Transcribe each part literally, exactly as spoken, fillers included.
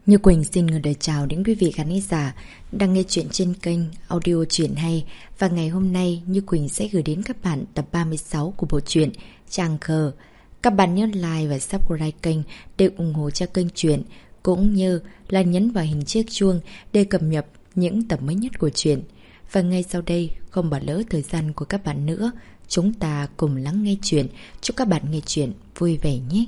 Như Quỳnh xin gửi lời chào đến quý vị khán giả đang nghe chuyện trên kênh audio Chuyện Hay. Và ngày hôm nay Như Quỳnh sẽ gửi đến các bạn tập ba mươi sáu của bộ truyện Tràng Khờ. Các bạn nhớ like và subscribe kênh để ủng hộ cho kênh truyện, cũng như là nhấn vào hình chiếc chuông để cập nhật những tập mới nhất của truyện. Và ngay sau đây, không bỏ lỡ thời gian của các bạn nữa, chúng ta cùng lắng nghe chuyện. Chúc các bạn nghe chuyện vui vẻ nhé.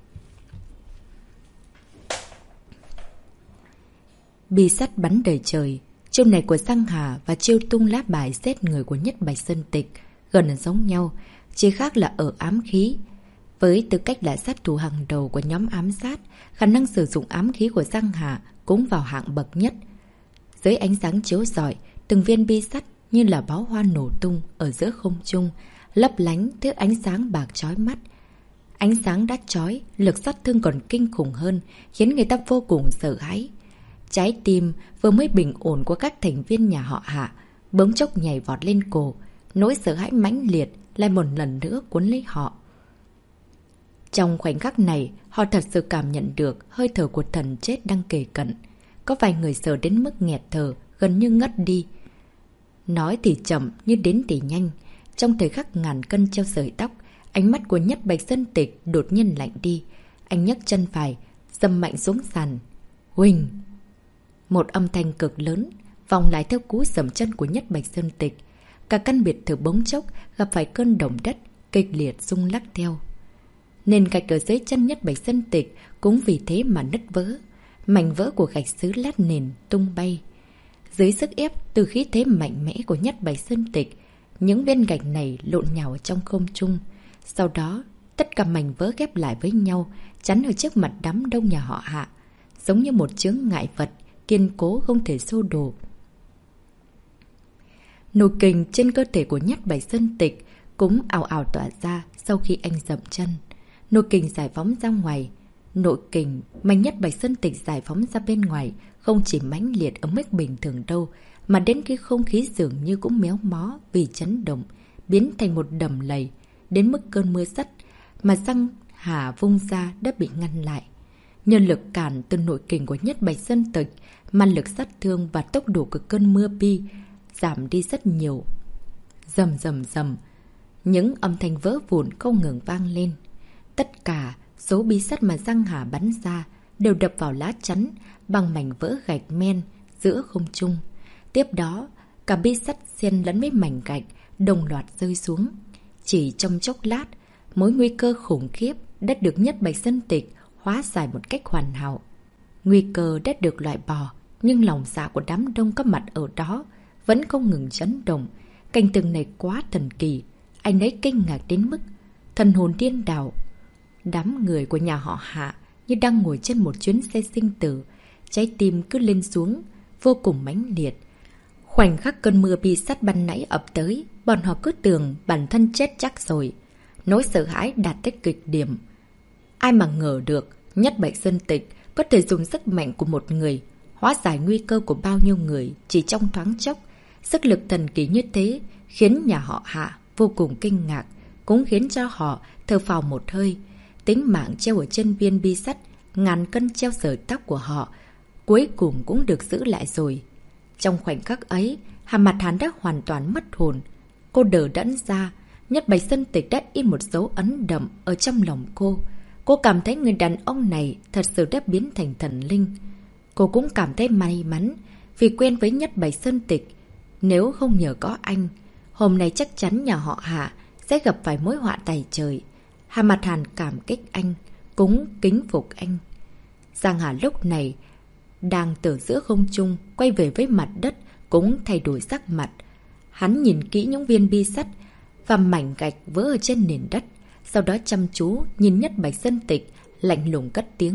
Bi sắt bắn đầy trời. Chiêu này của Giang Hà và chiêu tung lá bài giết người của Nhất Bạch Sơn Tịch gần giống nhau, chỉ khác là ở ám khí. Với tư cách là sát thủ hàng đầu của nhóm ám sát, khả năng sử dụng ám khí của Giang Hà cũng vào hạng bậc nhất. Dưới ánh sáng chiếu rọi, từng viên bi sắt như là bó hoa nổ tung ở giữa không trung, lấp lánh thứ ánh sáng bạc chói mắt. Ánh sáng đắt chói, lực sát thương còn kinh khủng hơn, khiến người ta vô cùng sợ hãi. Trái tim vừa mới bình ổn của các thành viên nhà họ Hạ bỗng chốc nhảy vọt lên cổ, nỗi sợ hãi mãnh liệt lại một lần nữa cuốn lấy họ. Trong khoảnh khắc này, họ thật sự cảm nhận được hơi thở của thần chết đang kề cận. Có vài người sợ đến mức nghẹt thở, gần như ngất đi. Nói thì chậm, như đến thì nhanh. Trong thời khắc ngàn cân treo sợi tóc, ánh mắt của Nhất Bạch Sơn Tịch đột nhiên lạnh đi. Anh nhấc chân phải, dâm mạnh xuống sàn. Huỳnh! Một âm thanh cực lớn vòng lại theo cú dầm chân của Nhất Bạch Sơn Tịch. Cả căn biệt thự bỗng chốc gặp phải cơn động đất kịch liệt rung lắc theo. Nền gạch ở dưới chân Nhất Bạch Sơn Tịch cũng vì thế mà nứt vỡ. Mảnh vỡ của gạch xứ lát nền tung bay. Dưới sức ép từ khí thế mạnh mẽ của Nhất Bạch Sơn Tịch, những viên gạch này lộn nhào trong không trung. Sau đó, tất cả mảnh vỡ ghép lại với nhau, chắn ở trước mặt đám đông nhà họ Hạ, giống như một chướng ngại vật kiên cố không thể xô đổ. Nụ kình trên cơ thể của Nhất Bạch Sơn Tịch cũng ào ào tỏa ra sau khi anh dậm chân. Nụ kình giải phóng ra ngoài. Nội kình mà Nhất Bạch Sơn Tịch giải phóng ra bên ngoài không chỉ mãnh liệt ở mức bình thường đâu, mà đến cái không khí dường như cũng méo mó vì chấn động, biến thành một đầm lầy, đến mức cơn mưa sắt mà Giang Hà vung ra đã bị ngăn lại. Nhờ lực cản từ nội kình của Nhất Bạch Sơn Tịch mà lực sát thương và tốc độ của cơn mưa bi giảm đi rất nhiều. Rầm rầm rầm, những âm thanh vỡ vụn không ngừng vang lên. Tất cả số bi sắt mà Giang Hà bắn ra đều đập vào lá chắn bằng mảnh vỡ gạch men giữa không trung. Tiếp đó, cả bi sắt xen lẫn với mảnh gạch đồng loạt rơi xuống. Chỉ trong chốc lát, mối nguy cơ khủng khiếp đã được Nhất Bạch Sơn Tịch hóa giải một cách hoàn hảo. Nguy cơ đã được loại bỏ, nhưng lòng dạ của đám đông có mặt ở đó vẫn không ngừng chấn động. Cảnh tượng này quá thần kỳ, anh ấy kinh ngạc đến mức thần hồn điên đảo. Đám người của nhà họ Hạ như đang ngồi trên một chuyến xe sinh tử, trái tim cứ lên xuống, vô cùng mãnh liệt. Khoảnh khắc cơn mưa bi sắt ban nãy ập tới, bọn họ cứ tưởng bản thân chết chắc rồi. Nỗi sợ hãi đạt tới cực điểm. Ai mà ngờ được Nhất Bạch Sơn Tịch có thể dùng sức mạnh của một người hóa giải nguy cơ của bao nhiêu người chỉ trong thoáng chốc. Sức lực thần kỳ như thế khiến nhà họ Hạ vô cùng kinh ngạc, cũng khiến cho họ thở phào một hơi. Tính mạng treo ở trên viên bi sắt, ngàn cân treo sợi tóc của họ cuối cùng cũng được giữ lại rồi. Trong khoảnh khắc ấy, Hà Mặt Hàn đã hoàn toàn mất hồn. Cô đờ đẫn ra, Nhất Bạch Sơn Tịch đã in một dấu ấn đậm ở trong lòng cô. Cô cảm thấy người đàn ông này thật sự đã biến thành thần linh. Cô cũng cảm thấy may mắn vì quen với Nhất Bạch Sơn Tịch. Nếu không nhờ có anh, hôm nay chắc chắn nhà họ Hạ sẽ gặp phải mối họa tày trời. Hà Mặt Hàn cảm kích anh, cũng kính phục anh. Giang Hà lúc này đang từ giữa không trung quay về với mặt đất cũng thay đổi sắc mặt. Hắn nhìn kỹ những viên bi sắt và mảnh gạch vỡ ở trên nền đất, sau đó chăm chú nhìn Nhất Bạch Sơn Tịch, lạnh lùng cất tiếng.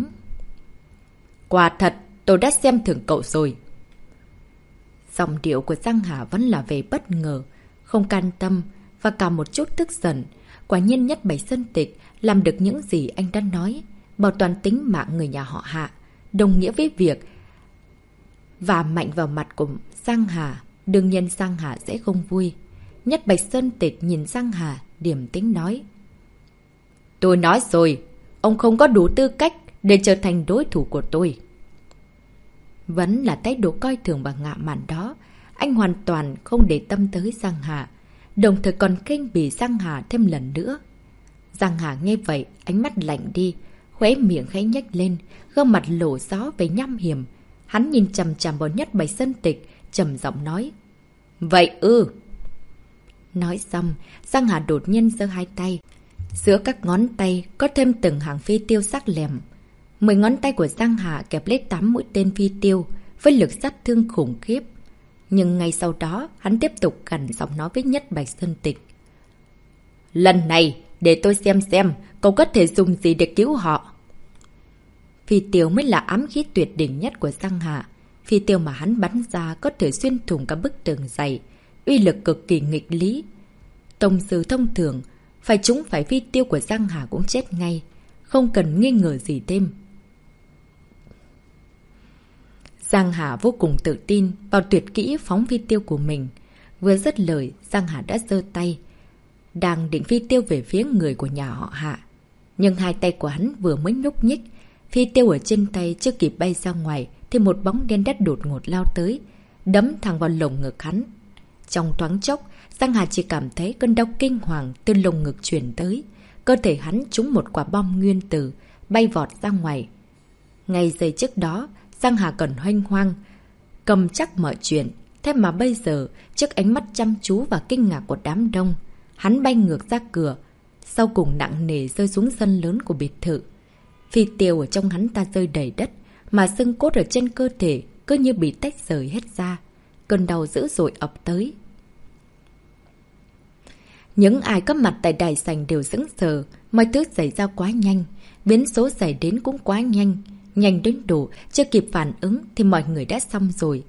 Quả thật, tôi đã xem thường cậu rồi. Giọng điệu của Giang Hà vẫn là về bất ngờ, không can tâm và cả một chút tức giận. Quả nhiên Nhất Bạch Sơn Tịch làm được những gì anh đã nói, bảo toàn tính mạng người nhà họ Hạ, đồng nghĩa với việc vả mạnh vào mặt của Giang Hà. Đương nhiên Giang Hà sẽ không vui. Nhất Bạch Sơn Tịch nhìn Giang Hà, điềm tĩnh nói. Tôi nói rồi, ông không có đủ tư cách để trở thành đối thủ của tôi. Vẫn là thái độ coi thường và ngạo mạn đó. Anh hoàn toàn không để tâm tới Giang Hà, đồng thời còn khinh bỉ Giang Hà thêm lần nữa. Giang Hà nghe vậy, ánh mắt lạnh đi, khóe miệng khẽ nhếch lên, gương mặt lộ rõ về nham hiểm. Hắn nhìn chằm chằm vào Nhất Bạch Sơn Tịch, trầm giọng nói. Vậy ư? Nói xong, Giang Hà đột nhiên giơ hai tay. Giữa các ngón tay có thêm từng hàng phi tiêu sắc lẹm. Mười ngón tay của Giang Hà kẹp lấy tám mũi tên phi tiêu, với lực sát thương khủng khiếp. Nhưng ngay sau đó, hắn tiếp tục gằn giọng nói với Nhất Bạch Sơn Tịch. Lần này, để tôi xem xem, cậu có thể dùng gì để cứu họ. Phi tiêu mới là ám khí tuyệt đỉnh nhất của Giang Hà. Phi tiêu mà hắn bắn ra có thể xuyên thủng cả bức tường dày, uy lực cực kỳ nghịch lý. Tông sư thông thường, phải trúng phải phi tiêu của Giang Hà cũng chết ngay, không cần nghi ngờ gì thêm. Giang Hà vô cùng tự tin vào tuyệt kỹ phóng phi tiêu của mình. Vừa dứt lời, Giang Hà đã giơ tay, đang định phi tiêu về phía người của nhà họ Hạ. Nhưng hai tay của hắn vừa mới nhúc nhích, phi tiêu ở trên tay chưa kịp bay ra ngoài, thì một bóng đen đắt đột ngột lao tới, đấm thẳng vào lồng ngực hắn. Trong thoáng chốc, Giang Hà chỉ cảm thấy cơn đau kinh hoàng từ lồng ngực truyền tới. Cơ thể hắn trúng một quả bom nguyên tử, bay vọt ra ngoài. Ngay giây trước đó, Giang Hà còn hoanh hoang, cầm chắc mọi chuyện. Thế mà bây giờ, trước ánh mắt chăm chú và kinh ngạc của đám đông, hắn bay ngược ra cửa, sau cùng nặng nề rơi xuống sân lớn của biệt thự. Phi tiêu ở trong hắn ta rơi đầy đất, mà xương cốt ở trên cơ thể cứ như bị tách rời hết ra. Cơn đau dữ dội ập tới. Những ai có mặt tại đài sảnh đều sững sờ, mọi thứ xảy ra quá nhanh, biến số xảy đến cũng quá nhanh. Nhanh đến đủ, chưa kịp phản ứng thì mọi người đã xong rồi.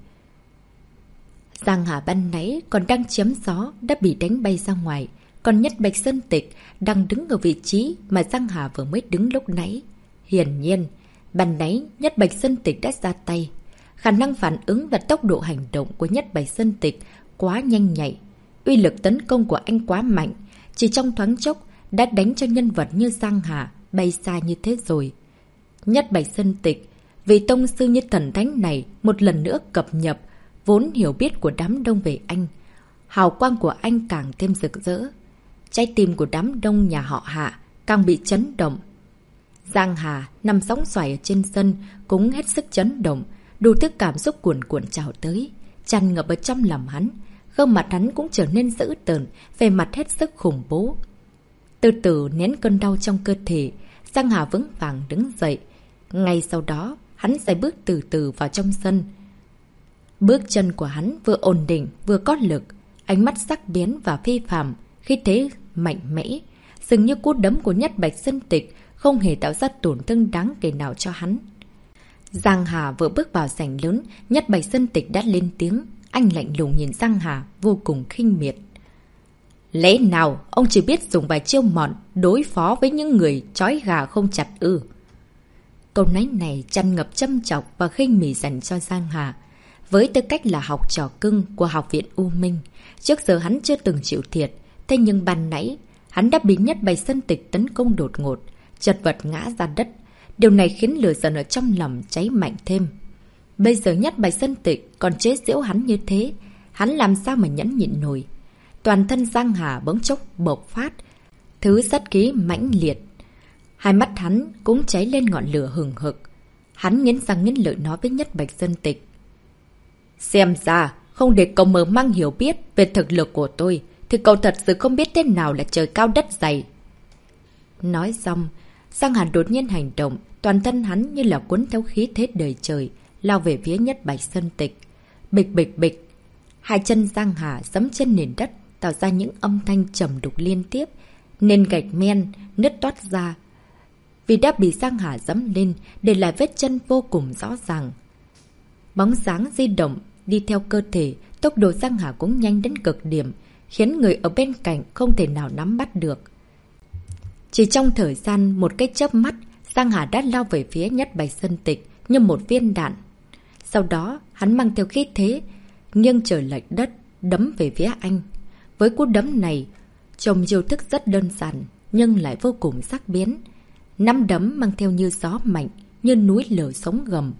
Giang Hà ban nãy còn đang chém gió đã bị đánh bay ra ngoài, còn Nhất Bạch Sơn Tịch đang đứng ở vị trí mà Giang Hà vừa mới đứng lúc nãy. Hiển nhiên, ban nãy Nhất Bạch Sơn Tịch đã ra tay. Khả năng phản ứng và tốc độ hành động của Nhất Bạch Sơn Tịch quá nhanh nhạy. Uy lực tấn công của anh quá mạnh, chỉ trong thoáng chốc đã đánh cho nhân vật như Giang Hà bay xa như thế rồi. Nhất Bạch Sơn Tịch, vị tông sư như thần thánh này một lần nữa cập nhập vốn hiểu biết của đám đông về anh. Hào quang của anh càng thêm rực rỡ. Trái tim của đám đông nhà họ Hạ càng bị chấn động. Giang Hà nằm sóng xoài ở trên sân cũng hết sức chấn động, đủ thứ cảm xúc cuồn cuộn trào tới, tràn ngập ở trong lòng hắn. Gương mặt hắn cũng trở nên dữ tợn, về mặt hết sức khủng bố. Từ từ nén cơn đau trong cơ thể, Giang Hà vững vàng đứng dậy. Ngay sau đó, hắn sẽ bước từ từ vào trong sân. Bước chân của hắn vừa ổn định, vừa có lực, ánh mắt sắc bén và phi phàm, khi thế mạnh mẽ, dường như cú đấm của Nhất Bạch Sơn Tịch không hề tạo ra tổn thương đáng kể nào cho hắn. Giang Hà vừa bước vào sảnh lớn, Nhất Bạch Sơn Tịch đã lên tiếng. Anh lạnh lùng nhìn Giang Hà vô cùng khinh miệt. Lẽ nào ông chỉ biết dùng vài chiêu mọn đối phó với những người trói gà không chặt ư? Câu nói này tràn ngập châm chọc và khinh mỉ dành cho Giang Hà. Với tư cách là học trò cưng của học viện U Minh, trước giờ hắn chưa từng chịu thiệt. Thế nhưng ban nãy, hắn đã bị Nhất Bạch Sơn Tịch tấn công đột ngột, chật vật ngã ra đất. Điều này khiến lửa giận ở trong lòng cháy mạnh thêm. Bây giờ Nhất Bạch Sơn Tịch còn chế giễu hắn như thế, hắn làm sao mà nhẫn nhịn nổi. Toàn thân Giang Hà bỗng chốc bộc phát thứ sát khí mãnh liệt. Hai mắt hắn cũng cháy lên ngọn lửa hừng hực. Hắn nghiến răng nghiến lợi nói với Nhất Bạch Sơn Tịch. Xem ra, không để cậu mở mang hiểu biết về thực lực của tôi, thì cậu thật sự không biết thế nào là trời cao đất dày. Nói xong, Giang Hà đột nhiên hành động, toàn thân hắn như là cuốn theo khí thế đời trời, lao về phía Nhất Bạch Sơn Tịch. Bịch bịch bịch, hai chân Giang Hà giẫm trên nền đất, tạo ra những âm thanh trầm đục liên tiếp. Nền gạch men nứt toát ra, vì đã bị Giang Hà giẫm lên, để lại vết chân vô cùng rõ ràng. Bóng dáng di động đi theo cơ thể, tốc độ Giang Hà cũng nhanh đến cực điểm, khiến người ở bên cạnh không thể nào nắm bắt được. Chỉ trong thời gian một cái chớp mắt, Giang Hà đã lao về phía Nhất Bạch Sơn Tịch như một viên đạn. Sau đó, hắn mang theo khí thế, nghiêng trời lệch đất, đấm về phía anh. Với cú đấm này, trông chiêu thức rất đơn giản, nhưng lại vô cùng sắc bén. Năm đấm mang theo như gió mạnh, như núi lở sóng gầm,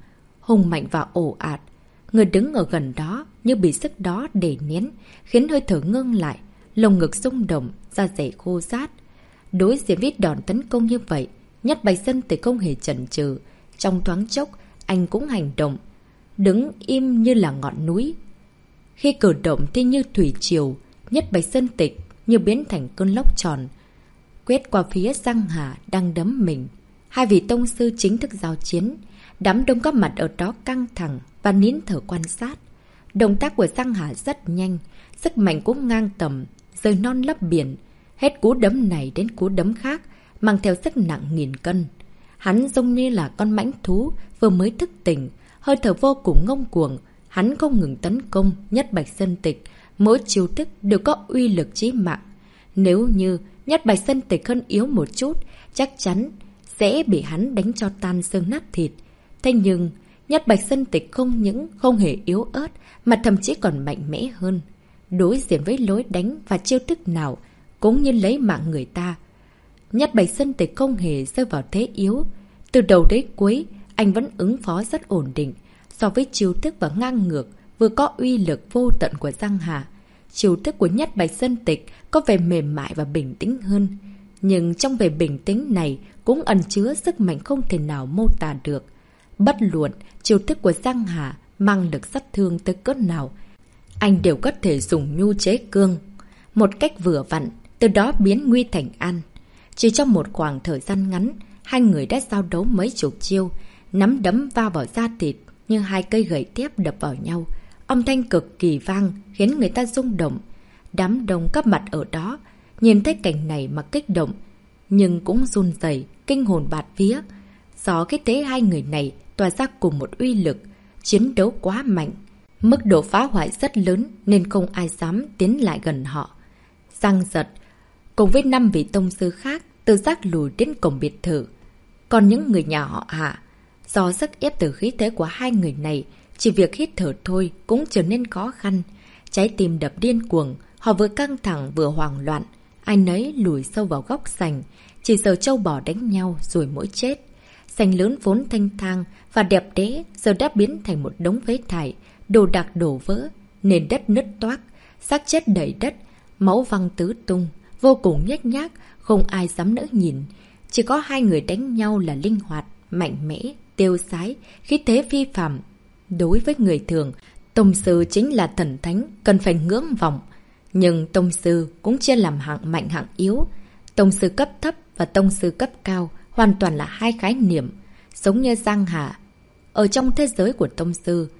hùng mạnh và ồ ạt. Người đứng ở gần đó như bị sức đó đè nén, khiến hơi thở ngưng lại, lồng ngực rung động, da dẻ khô rát. Đối diện với đòn tấn công như vậy, Nhất Bạch Sơn Tịch không hề chần chừ. Trong thoáng chốc, anh cũng hành động, đứng im như là ngọn núi. Khi cử động thì như thủy triều, Nhất Bạch Sơn Tịch như biến thành cơn lốc tròn, quét qua phía Giang Hà đang đấm mình. Hai vị tông sư chính thức giao chiến. Đám đông có mặt ở đó căng thẳng và nín thở quan sát. Động tác của Giang Hà rất nhanh, sức mạnh cũng ngang tầm, rời non lấp biển. Hết cú đấm này đến cú đấm khác, mang theo sức nặng nghìn cân. Hắn giống như là con mãnh thú vừa mới thức tỉnh, hơi thở vô cùng ngông cuồng. Hắn không ngừng tấn công Nhất Bạch Sơn Tịch, mỗi chiêu thức đều có uy lực chí mạng. Nếu như Nhất Bạch Sơn Tịch hơn yếu một chút, chắc chắn sẽ bị hắn đánh cho tan xương nát thịt. Thế nhưng, Nhất Bạch Sơn Tịch không những không hề yếu ớt, mà thậm chí còn mạnh mẽ hơn. Đối diện với lối đánh và chiêu thức nào, cũng như lấy mạng người ta. Nhất Bạch Sơn Tịch không hề rơi vào thế yếu. Từ đầu đến cuối, anh vẫn ứng phó rất ổn định. So với chiêu thức và ngang ngược, vừa có uy lực vô tận của Giang Hà, chiêu thức của Nhất Bạch Sơn Tịch có vẻ mềm mại và bình tĩnh hơn. Nhưng trong vẻ bình tĩnh này cũng ẩn chứa sức mạnh không thể nào mô tả được. Bất luận chiêu thức của Giang Hà mang lực sát thương tới cỡ nào, anh đều có thể dùng nhu chế cương một cách vừa vặn, từ đó biến nguy thành an. Chỉ trong một khoảng thời gian ngắn, hai người đã giao đấu mấy chục chiêu, nắm đấm va vào da thịt như hai cây gậy thép đập vào nhau. Âm thanh cực kỳ vang khiến người ta rung động. Đám đông các mặt ở đó nhìn thấy cảnh này mà kích động, nhưng cũng run rẩy, kinh hồn bạt vía. Do cái thế hai người này tỏa ra cùng một uy lực, chiến đấu quá mạnh, mức độ phá hoại rất lớn nên không ai dám tiến lại gần họ. Giang Giật cùng với năm vị tông sư khác tự giác lùi đến cổng biệt thự. Còn những người nhà họ Hạ, do sức ép từ khí thế của hai người này, chỉ việc hít thở thôi cũng trở nên khó khăn. Trái tim đập điên cuồng, họ vừa căng thẳng vừa hoảng loạn. Ai nấy lùi sâu vào góc sành, chỉ sợ trâu bò đánh nhau rồi mỗi chết. Sành lớn vốn thanh thang và đẹp đẽ giờ đã biến thành một đống phế thải, đồ đạc đổ vỡ, nền đất nứt toác, xác chết đầy đất, máu văng tứ tung, vô cùng nhếch nhác, không ai dám nỡ nhìn. Chỉ có hai người đánh nhau là linh hoạt, mạnh mẽ, tiêu sái, khí thế phi phàm. Đối với người thường, tông sư chính là thần thánh, cần phải ngưỡng vọng. Nhưng tông sư cũng chia làm hạng mạnh hạng yếu. Tông sư cấp thấp và tông sư cấp cao hoàn toàn là hai khái niệm. Giống như Giang Hà, ở trong thế giới của tông sư,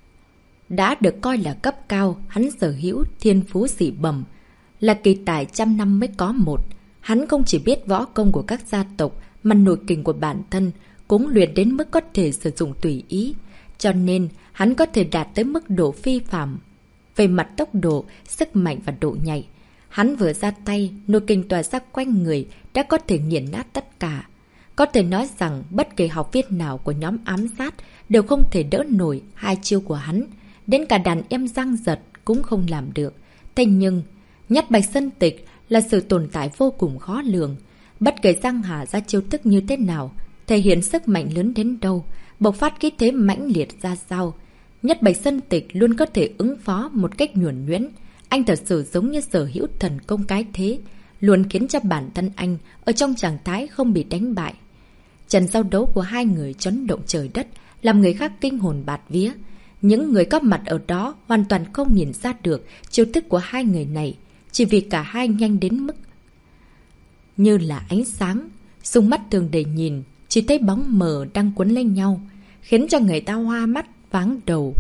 đã được coi là cấp cao, hắn sở hữu thiên phú dị bẩm, là kỳ tài trăm năm mới có một. Hắn không chỉ biết võ công của các gia tộc, mà nội kình của bản thân cũng luyện đến mức có thể sử dụng tùy ý. Cho nên, hắn có thể đạt tới mức độ phi phàm. Về mặt tốc độ, sức mạnh và độ nhạy, hắn vừa ra tay, nội kình tỏa ra quanh người đã có thể nghiền nát tất cả. Có thể nói rằng bất kỳ học viên nào của nhóm ám sát đều không thể đỡ nổi hai chiêu của hắn. Đến cả đàn em Giang Giật cũng không làm được. Thế nhưng, Nhất Bạch Sơn Tịch là sự tồn tại vô cùng khó lường. Bất kể Giang Hà ra chiêu thức như thế nào, thể hiện sức mạnh lớn đến đâu, bộc phát khí thế mãnh liệt ra sao, Nhất Bạch Sơn Tịch luôn có thể ứng phó một cách nhuần nhuyễn. Anh thật sự giống như sở hữu thần công cái thế, luôn khiến cho bản thân anh ở trong trạng thái không bị đánh bại. Trận giao đấu của hai người chấn động trời đất, làm người khác kinh hồn bạt vía. Những người có mặt ở đó hoàn toàn không nhìn ra được chiêu thức của hai người này, chỉ vì cả hai nhanh đến mức như là ánh sáng. Dùng mắt thường để nhìn, chỉ thấy bóng mờ đang cuốn lên nhau, khiến cho người ta hoa mắt, váng đầu.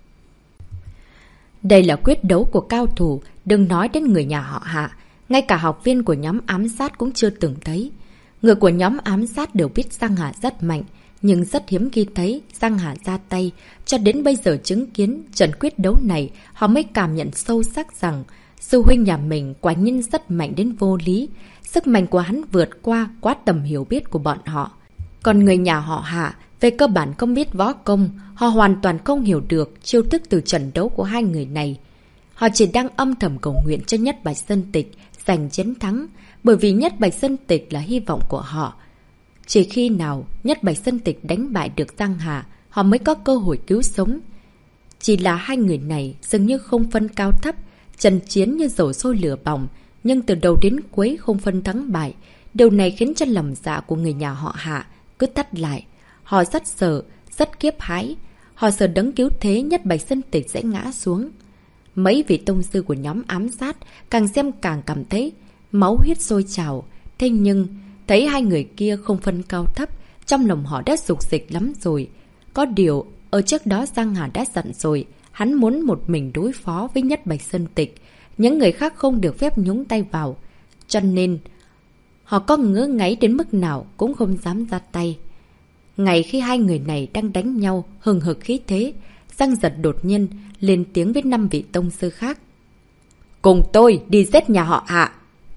Đây là quyết đấu của cao thủ, đừng nói đến người nhà họ Hạ, ngay cả học viên của nhóm ám sát cũng chưa từng thấy. Người của nhóm ám sát đều biết Giang Hà rất mạnh, nhưng rất hiếm khi thấy Giang Hà ra tay. Cho đến bây giờ chứng kiến trận quyết đấu này, họ mới cảm nhận sâu sắc rằng sư huynh nhà mình quả nhiên rất mạnh đến vô lý. Sức mạnh của hắn vượt qua quá tầm hiểu biết của bọn họ. Còn người nhà họ Hạ về cơ bản không biết võ công, họ hoàn toàn không hiểu được chiêu thức từ trận đấu của hai người này. Họ chỉ đang âm thầm cầu nguyện cho Nhất Bạch Sơn Tịch giành chiến thắng, bởi vì Nhất Bạch Sơn Tịch là hy vọng của họ. Chỉ khi nào Nhất Bạch Sơn Tịch đánh bại được Giang Hà, họ mới có cơ hội cứu sống. Chỉ là hai người này dường như không phân cao thấp, trận chiến như dầu sôi lửa bỏng, nhưng từ đầu đến cuối không phân thắng bại. Điều này khiến cho lòng dạ của người nhà họ Hạ cứ tắt lại. Họ rất sợ, rất kiếp hãi. Họ sợ đấng cứu thế Nhất Bạch Sơn Tịch sẽ ngã xuống. Mấy vị tông sư của nhóm ám sát càng xem càng cảm thấy máu huyết sôi trào. Thế nhưng, thấy hai người kia không phân cao thấp, trong lòng họ đã sục dịch lắm rồi. Có điều, ở trước đó Giang Hà đã dặn rồi, hắn muốn một mình đối phó với Nhất Bạch Sơn Tịch. Những người khác không được phép nhúng tay vào. Cho nên, họ có ngứa ngáy đến mức nào cũng không dám ra tay. Ngày khi hai người này đang đánh nhau, hừng hực khí thế, Giang Giật đột nhiên lên tiếng với năm vị tông sư khác. Cùng tôi đi giết nhà họ Hạ.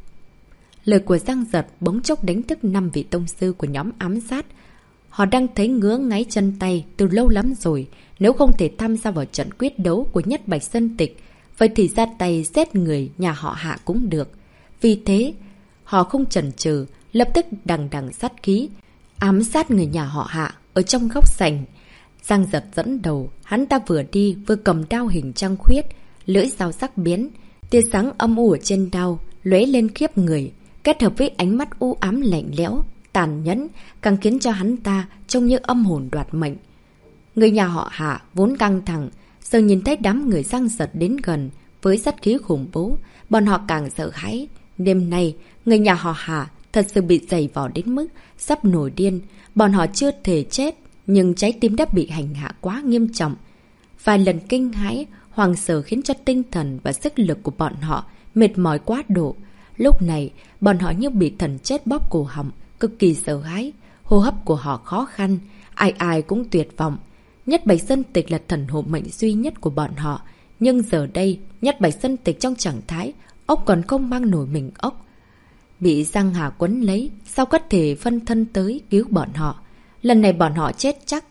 Lời của Giang Giật bỗng chốc đánh thức năm vị tông sư của nhóm ám sát. Họ đang thấy ngứa ngáy chân tay từ lâu lắm rồi. Nếu không thể tham gia vào trận quyết đấu của Nhất Bạch Sơn Tịch, vậy thì ra tay giết người nhà họ Hạ cũng được. Vì thế, họ không chần chừ, lập tức đằng đằng sát khí, ám sát người nhà họ Hạ ở trong góc sảnh. Giang Giật dẫn đầu, hắn ta vừa đi vừa cầm đao hình trăng khuyết, lưỡi dao sắc biến, tia sáng âm u ở trên đao lóe lên khiếp người, kết hợp với ánh mắt u ám lạnh lẽo, tàn nhẫn, càng khiến cho hắn ta trông như âm hồn đoạt mệnh. Người nhà họ Hạ vốn căng thẳng, giờ nhìn thấy đám người Giang Giật đến gần với sát khí khủng bố, bọn họ càng sợ hãi. Đêm nay, người nhà họ Hạ thật sự bị dày vò đến mức sắp nổi điên. Bọn họ chưa thể chết, nhưng trái tim đã bị hành hạ quá nghiêm trọng. Vài lần kinh hãi, hoàng sợ khiến cho tinh thần và sức lực của bọn họ mệt mỏi quá độ. Lúc này, bọn họ như bị thần chết bóp cổ họng, cực kỳ sợ hãi. Hô hấp của họ khó khăn, ai ai cũng tuyệt vọng. Nhất Bạch Sơn Tịch là thần hộ mệnh duy nhất của bọn họ. Nhưng giờ đây, Nhất Bạch Sơn Tịch trong trạng thái, ốc còn không mang nổi mình ốc. Bị Giang Hà quấn lấy, sao có thể phân thân tới cứu bọn họ. Lần này bọn họ chết chắc.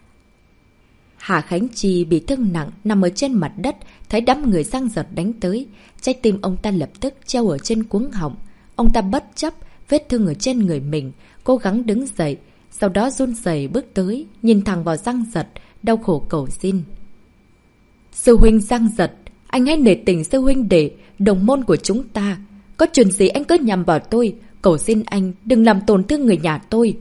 Hà Khánh Chi bị thương nặng, nằm ở trên mặt đất, thấy đám người Giang Giật đánh tới. Trái tim ông ta lập tức treo ở trên cuống họng. Ông ta bất chấp vết thương ở trên người mình, cố gắng đứng dậy. Sau đó run rẩy bước tới, nhìn thẳng vào Giang Giật, đau khổ cầu xin. Sư huynh Giang Giật, anh hãy nể tình sư huynh để đồng môn của chúng ta. Có chuyện gì anh cứ nhằm vào tôi, cầu xin anh đừng làm tổn thương người nhà tôi.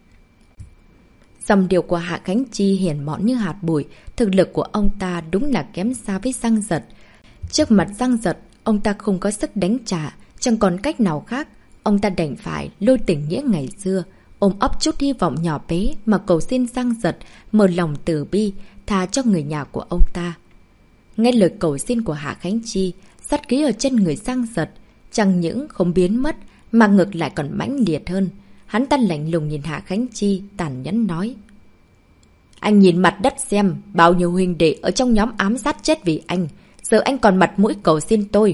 Dòng điệu của Hạ Khánh Chi hiển mọn như hạt bụi, thực lực của ông ta đúng là kém xa với Giang Giật. Trước mặt Giang Giật, ông ta không có sức đánh trả, chẳng còn cách nào khác. Ông ta đành phải lôi tình nghĩa ngày xưa, ôm ấp chút hy vọng nhỏ bé mà cầu xin Giang Giật mở lòng từ bi, tha cho người nhà của ông ta. Nghe lời cầu xin của Hạ Khánh Chi, sát khí ở trên người Giang Giật chẳng những không biến mất mà ngược lại còn mãnh liệt hơn. Hắn ta lạnh lùng nhìn Hạ Khánh Chi, tàn nhẫn nói. Anh nhìn mặt đất xem, bao nhiêu huynh đệ ở trong nhóm ám sát chết vì anh. Giờ anh còn mặt mũi cầu xin tôi.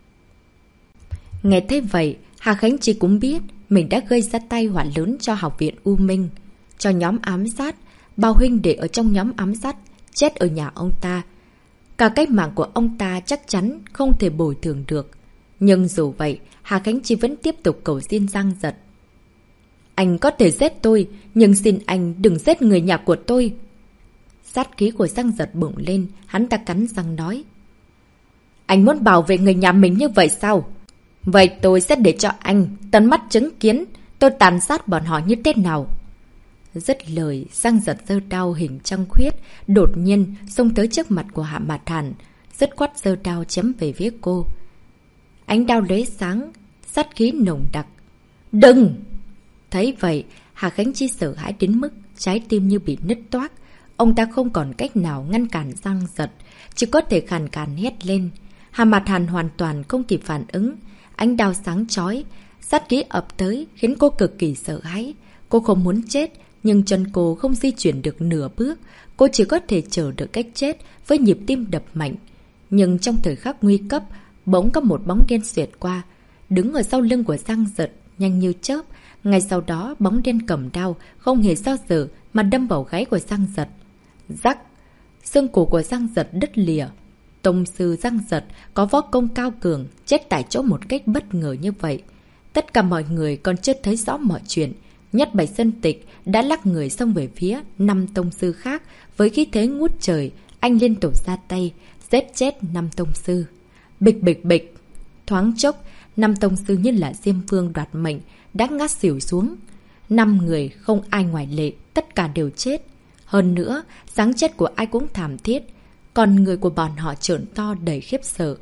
Nghe thế vậy, Hạ Khánh Chi cũng biết mình đã gây ra tai họa lớn cho học viện U Minh, cho nhóm ám sát. Bao huynh đệ ở trong nhóm ám sát chết ở nhà ông ta. Cả cái mạng của ông ta chắc chắn không thể bồi thường được. Nhưng dù vậy, Hà Khánh Chi vẫn tiếp tục cầu xin Giang Giật. Anh có thể giết tôi, nhưng xin anh đừng giết người nhà của tôi. Sát khí của Giang Giật bùng lên, hắn ta cắn răng nói. Anh muốn bảo vệ người nhà mình như vậy sao? Vậy tôi sẽ để cho anh tận mắt chứng kiến tôi tàn sát bọn họ như thế nào. Dứt lời, Giang Giật giơ đao hình trăng khuyết, đột nhiên xông tới trước mặt của Hạ Mạt Hàn, dứt khoát giơ đao chém về phía cô. Ánh đao lóe sáng, sát khí nồng đặc. Đừng! Thấy vậy, Hà Khánh Chi sợ hãi đến mức trái tim như bị nứt toác. Ông ta không còn cách nào ngăn cản Giang Giật, chỉ có thể khàn khàn hét lên. Hà Mạt Hàn hoàn toàn không kịp phản ứng. Ánh đao sáng chói, sát khí ập tới khiến cô cực kỳ sợ hãi. Cô không muốn chết, nhưng chân cô không di chuyển được nửa bước. Cô chỉ có thể chờ được cách chết với nhịp tim đập mạnh. Nhưng trong thời khắc nguy cấp, bỗng có một bóng đen xẹt qua, đứng ở sau lưng của Giang Giật, nhanh như chớp. Ngay sau đó, bóng đen cầm đao, không hề do dự mà đâm vào gáy của Giang Giật. Rắc! Xương cổ của Giang Giật đứt lìa. Tông sư Giang Giật có võ công cao cường, chết tại chỗ một cách bất ngờ như vậy. Tất cả mọi người còn chưa thấy rõ mọi chuyện, Nhất Bạch Sơn Tịch đã lắc người xông về phía năm tông sư khác. Với khí thế ngút trời, anh liên tục ra tay, giết chết năm tông sư. Bịch bịch bịch. Thoáng chốc, năm tông sư như là Diêm Vương đoạt mệnh, đã ngã xỉu xuống. Năm người không ai ngoại lệ, tất cả đều chết. Hơn nữa, dáng chết của ai cũng thảm thiết, còn người của bọn họ trợn to đầy khiếp sợ.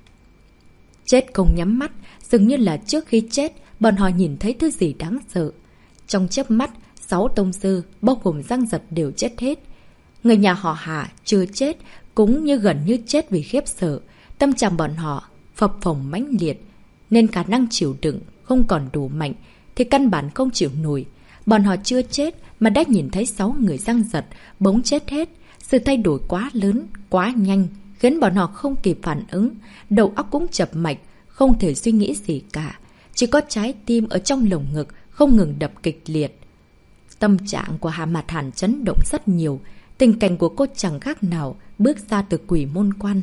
Chết không nhắm mắt, dường như là trước khi chết, bọn họ nhìn thấy thứ gì đáng sợ. Trong chớp mắt, sáu tông sư, bao gồm Giang Giật đều chết hết. Người nhà họ Hạ chưa chết, cũng như gần như chết vì khiếp sợ. Tâm trạng bọn họ phập phồng mãnh liệt, nên khả năng chịu đựng không còn đủ mạnh, thì căn bản không chịu nổi. Bọn họ chưa chết mà đã nhìn thấy sáu người Giang Giật bỗng chết hết. Sự thay đổi quá lớn, quá nhanh, khiến bọn họ không kịp phản ứng, đầu óc cũng chập mạch, không thể suy nghĩ gì cả. Chỉ có trái tim ở trong lồng ngực không ngừng đập kịch liệt. Tâm trạng của Hạ Mạt Hàn chấn động rất nhiều. Tình cảnh của cô chẳng khác nào bước ra từ quỷ môn quan.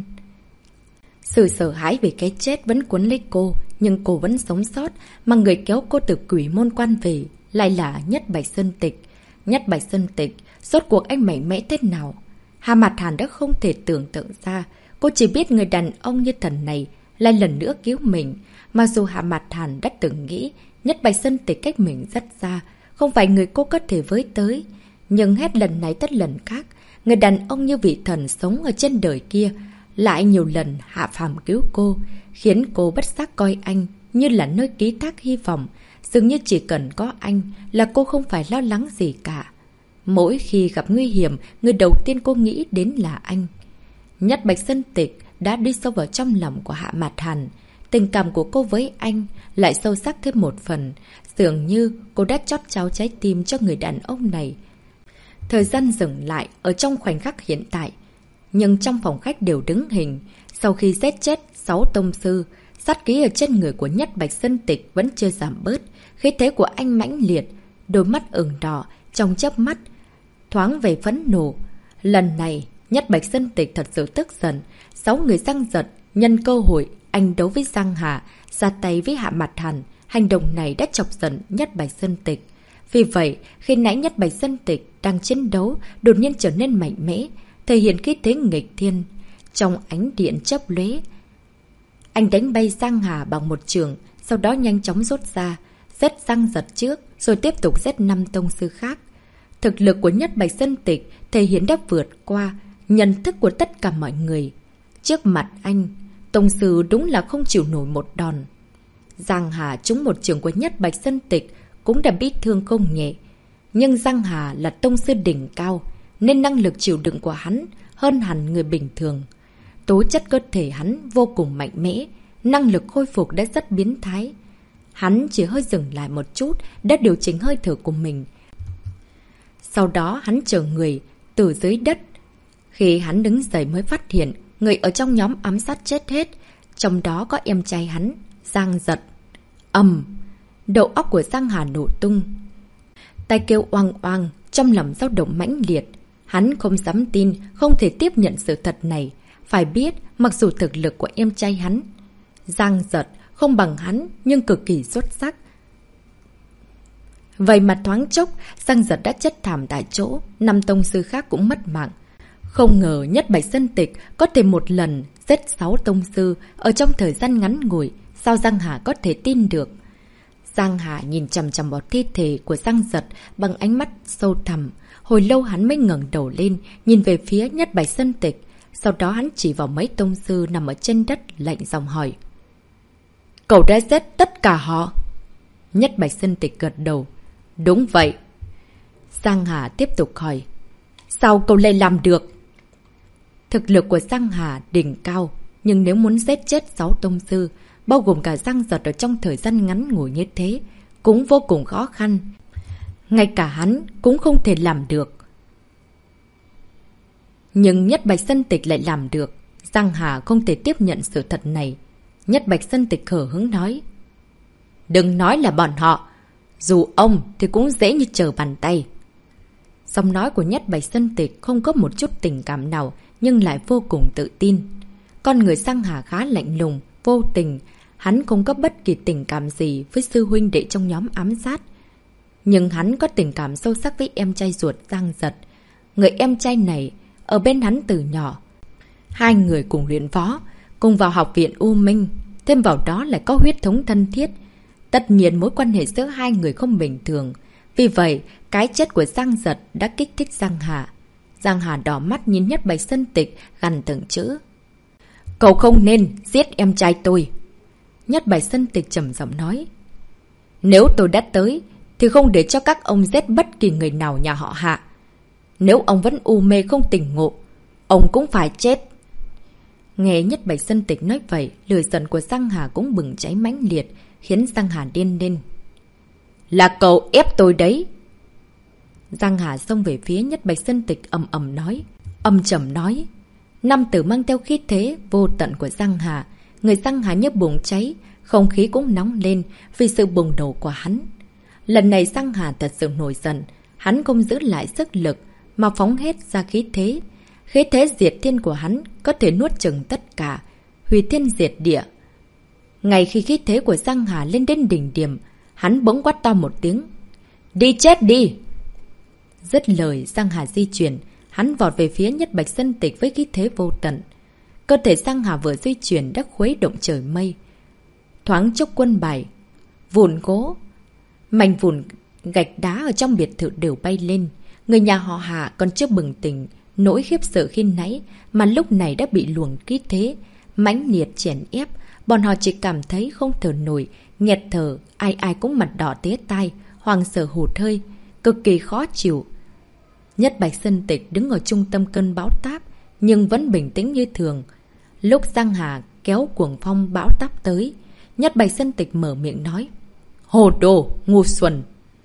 Sự sợ hãi về cái chết vẫn cuốn lấy cô, nhưng cô vẫn sống sót, mà người kéo cô từ quỷ môn quan về lại là Nhất Bạch Sơn Tịch. Nhất Bạch Sơn Tịch, rốt cuộc anh mạnh mẽ thế nào? Hạ Mạt Hàn đã không thể tưởng tượng ra. Cô chỉ biết người đàn ông như thần này lại lần nữa cứu mình. Mặc dù Hạ Mạt Hàn đã từng nghĩ Nhất Bạch Sơn Tịch cách mình rất xa, không phải người cô có thể với tới. Nhưng hết lần này tất lần khác, người đàn ông như vị thần sống ở trên đời kia lại nhiều lần hạ phàm cứu cô, khiến cô bất giác coi anh như là nơi ký thác hy vọng. Dường như chỉ cần có anh là cô không phải lo lắng gì cả. Mỗi khi gặp nguy hiểm, người đầu tiên cô nghĩ đến là anh. Nhất Bạch Sơn Tịch đã đi sâu vào trong lòng của Hạ Mạt Hàn. Tình cảm của cô với anh lại sâu sắc thêm một phần. Dường như cô đã chót trao trái tim cho người đàn ông này. Thời gian dừng lại ở trong khoảnh khắc hiện tại. Nhưng trong phòng khách đều đứng hình. Sau khi giết chết sáu tông sư, sát khí ở trên người của Nhất Bạch Sơn Tịch vẫn chưa giảm bớt. Khí thế của anh mãnh liệt, đôi mắt ửng đỏ, trong chớp mắt thoáng về phẫn nộ. Lần này, Nhất Bạch Sơn Tịch thật sự tức giận. Sáu người Giang Giật nhân cơ hội anh đấu với Giang Hà, ra tay với Hạ Mạt Hàn. Hành động này đã chọc giận Nhất Bạch Sơn Tịch. Vì vậy, khi nãy Nhất Bạch Sơn Tịch đang chiến đấu, đột nhiên trở nên mạnh mẽ, thể hiện khí thế nghịch thiên. Trong ánh điện chớp lóe, anh đánh bay Giang Hà bằng một trường, sau đó nhanh chóng rút ra, giết Giang Giật trước, rồi tiếp tục giết năm tông sư khác. Thực lực của Nhất Bạch Sơn Tịch thể hiện đã vượt qua nhận thức của tất cả mọi người. Trước mặt anh, tông sư đúng là không chịu nổi một đòn. Giang Hà trúng một trường của Nhất Bạch Sơn Tịch cũng đã bị thương không nhẹ. Nhưng Giang Hà là tông sư đỉnh cao, nên năng lực chịu đựng của hắn hơn hẳn người bình thường. Tố chất cơ thể hắn vô cùng mạnh mẽ, năng lực khôi phục đã rất biến thái. Hắn chỉ hơi dừng lại một chút đã điều chỉnh hơi thở của mình. Sau đó hắn trở người từ dưới đất. Khi hắn đứng dậy mới phát hiện người ở trong nhóm ám sát chết hết, trong đó có em trai hắn, Giang Giật. Ầm! Đầu óc của Giang Hà nổ tung. Tai kêu oang oang, trong lòng dao động mãnh liệt. Hắn không dám tin, không thể tiếp nhận sự thật này. Phải biết, mặc dù thực lực của em trai hắn, Giang Giật, không bằng hắn, nhưng cực kỳ xuất sắc. Vậy mà thoáng chốc, Giang Giật đã chết thảm tại chỗ, năm tông sư khác cũng mất mạng. Không ngờ Nhất Bạch Sơn Tịch có thể một lần giết sáu tông sư ở trong thời gian ngắn ngủi, sao Giang Hà có thể tin được? Giang Hà nhìn chằm chằm vào thi thể của Giang Giật bằng ánh mắt sâu thẳm. Hồi lâu hắn mới ngẩng đầu lên, nhìn về phía Nhất Bạch Sơn Tịch. Sau đó hắn chỉ vào mấy tông sư nằm ở trên đất, lạnh giọng hỏi. Cậu đã giết tất cả họ? Nhất Bạch Sơn Tịch gật đầu. Đúng vậy. Giang Hà tiếp tục hỏi. Sao cậu lại làm được? Thực lực của Giang Hà đỉnh cao, nhưng nếu muốn giết chết sáu tông sư, bao gồm cả Giang Giật ở trong thời gian ngắn ngủi như thế, cũng vô cùng khó khăn. Ngay cả hắn cũng không thể làm được. Nhưng Nhất Bạch Sơn Tịch lại làm được. Giang Hà không thể tiếp nhận sự thật này. Nhất Bạch Sơn Tịch hở hứng nói. Đừng nói là bọn họ. Dù ông thì cũng dễ như trở bàn tay. Giọng nói của Nhất Bạch Sơn Tịch không có một chút tình cảm nào, nhưng lại vô cùng tự tin. Con người Giang Hà khá lạnh lùng, vô tình. Hắn không có bất kỳ tình cảm gì với sư huynh đệ trong nhóm ám sát. Nhưng hắn có tình cảm sâu sắc với em trai ruột Giang Giật. Người em trai này ở bên hắn từ nhỏ. Hai người cùng luyện võ, cùng vào học viện U Minh. Thêm vào đó lại có huyết thống thân thiết. Tất nhiên mối quan hệ giữa hai người không bình thường. Vì vậy, cái chết của Giang Giật đã kích thích Giang Hà. Giang Hà đỏ mắt nhìn Nhất Bạch Sơn Tịch gằn từng chữ. Cậu không nên giết em trai tôi. Nhất Bạch Sơn Tịch trầm giọng nói. Nếu tôi đã tới, thì không để cho các ông giết bất kỳ người nào nhà họ Hạ. Nếu ông vẫn u mê không tỉnh ngộ, ông cũng phải chết. Nghe Nhất Bạch Sơn Tịch nói vậy, lửa giận của Giang Hà cũng bừng cháy mãnh liệt, khiến Giang Hà điên lên. Là cậu ép tôi đấy. Giang Hà xông về phía Nhất Bạch Sơn Tịch ầm ầm nói. Âm trầm nói. Nam tử mang theo khí thế vô tận của Giang Hà. Người Giang Hà như bùng cháy, không khí cũng nóng lên vì sự bùng nổ của hắn. Lần này Giang Hà thật sự nổi giận. Hắn không giữ lại sức lực mà phóng hết ra khí thế. Khí thế diệt thiên của hắn có thể nuốt chửng tất cả, hủy thiên diệt địa. Ngay khi khí thế của Giang Hà lên đến đỉnh điểm, hắn bỗng quát to một tiếng. Đi chết đi! Dứt lời, Giang Hà di chuyển, hắn vọt về phía Nhất Bạch Sơn Tịch với khí thế vô tận. Cơ thể Giang Hà vừa di chuyển đã khuấy động trời mây. Thoáng chốc quân bài, vụn gỗ, mảnh vụn gạch đá ở trong biệt thự đều bay lên. Người nhà họ Hạ còn chưa bừng tỉnh nỗi khiếp sợ khi nãy, mà lúc này đã bị luồng khí thế mãnh liệt chèn ép. Bọn họ chỉ cảm thấy không thở nổi, nghẹt thở, ai ai cũng mặt đỏ tía tai, hoàng sợ hụt hơi, cực kỳ khó chịu. Nhất Bạch Sơn Tịch đứng ở trung tâm cơn bão táp, nhưng vẫn bình tĩnh như thường. Lúc Giang Hà kéo cuồng phong bão táp tới, Nhất Bạch Sơn Tịch mở miệng nói. Hồ đồ, ngu xuẩn!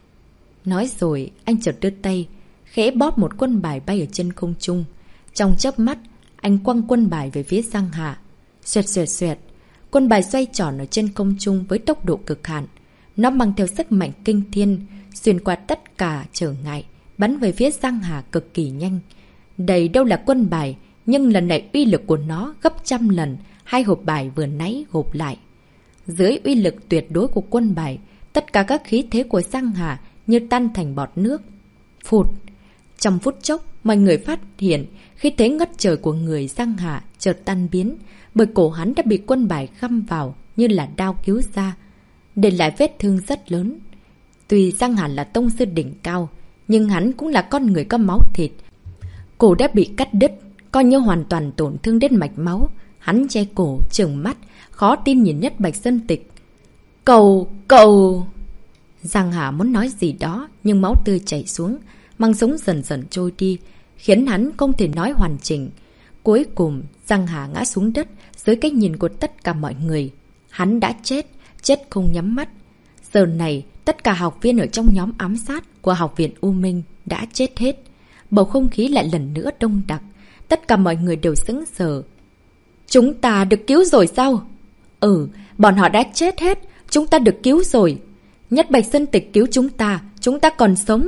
Nói rồi, anh chợt đưa tay, khẽ bóp một quân bài bay ở trên không trung. Trong chớp mắt, anh quăng quân bài về phía Giang Hà. Xoẹt xoẹt xoẹt, quân bài xoay tròn ở trên không trung với tốc độ cực hạn. Nó mang theo sức mạnh kinh thiên, xuyên qua tất cả trở ngại, bắn về phía Giang Hà cực kỳ nhanh. Đây đâu là quân bài, nhưng lần này uy lực của nó gấp trăm lần hai hộp bài vừa nãy gộp lại. Dưới uy lực tuyệt đối của quân bài, tất cả các khí thế của Giang Hà như tan thành bọt nước. Phụt! Trong phút chốc, mọi người phát hiện khí thế ngất trời của người Giang Hà chợt tan biến, bởi cổ hắn đã bị quân bài găm vào như là đao cứu ra, để lại vết thương rất lớn. Tuy Giang Hà là tông sư đỉnh cao, nhưng hắn cũng là con người có máu thịt. Cổ đã bị cắt đứt, coi như hoàn toàn tổn thương đến mạch máu. Hắn che cổ, trừng mắt, khó tin nhìn Nhất Bạch Sơn Tịch. Cầu, cầu... Giang Hà muốn nói gì đó, nhưng máu tươi chảy xuống, mang sống dần dần trôi đi, khiến hắn không thể nói hoàn chỉnh. Cuối cùng, Giang Hà ngã xuống đất dưới cái nhìn của tất cả mọi người. Hắn đã chết, chết không nhắm mắt. Giờ này, tất cả học viên ở trong nhóm ám sát của học viện U Minh đã chết hết. Bầu không khí lại lần nữa đông đặc. Tất cả mọi người đều sững sờ. Chúng ta được cứu rồi sao? Ừ, bọn họ đã chết hết. Chúng ta được cứu rồi. Nhất Bạch Sơn Tịch cứu chúng ta. Chúng ta còn sống.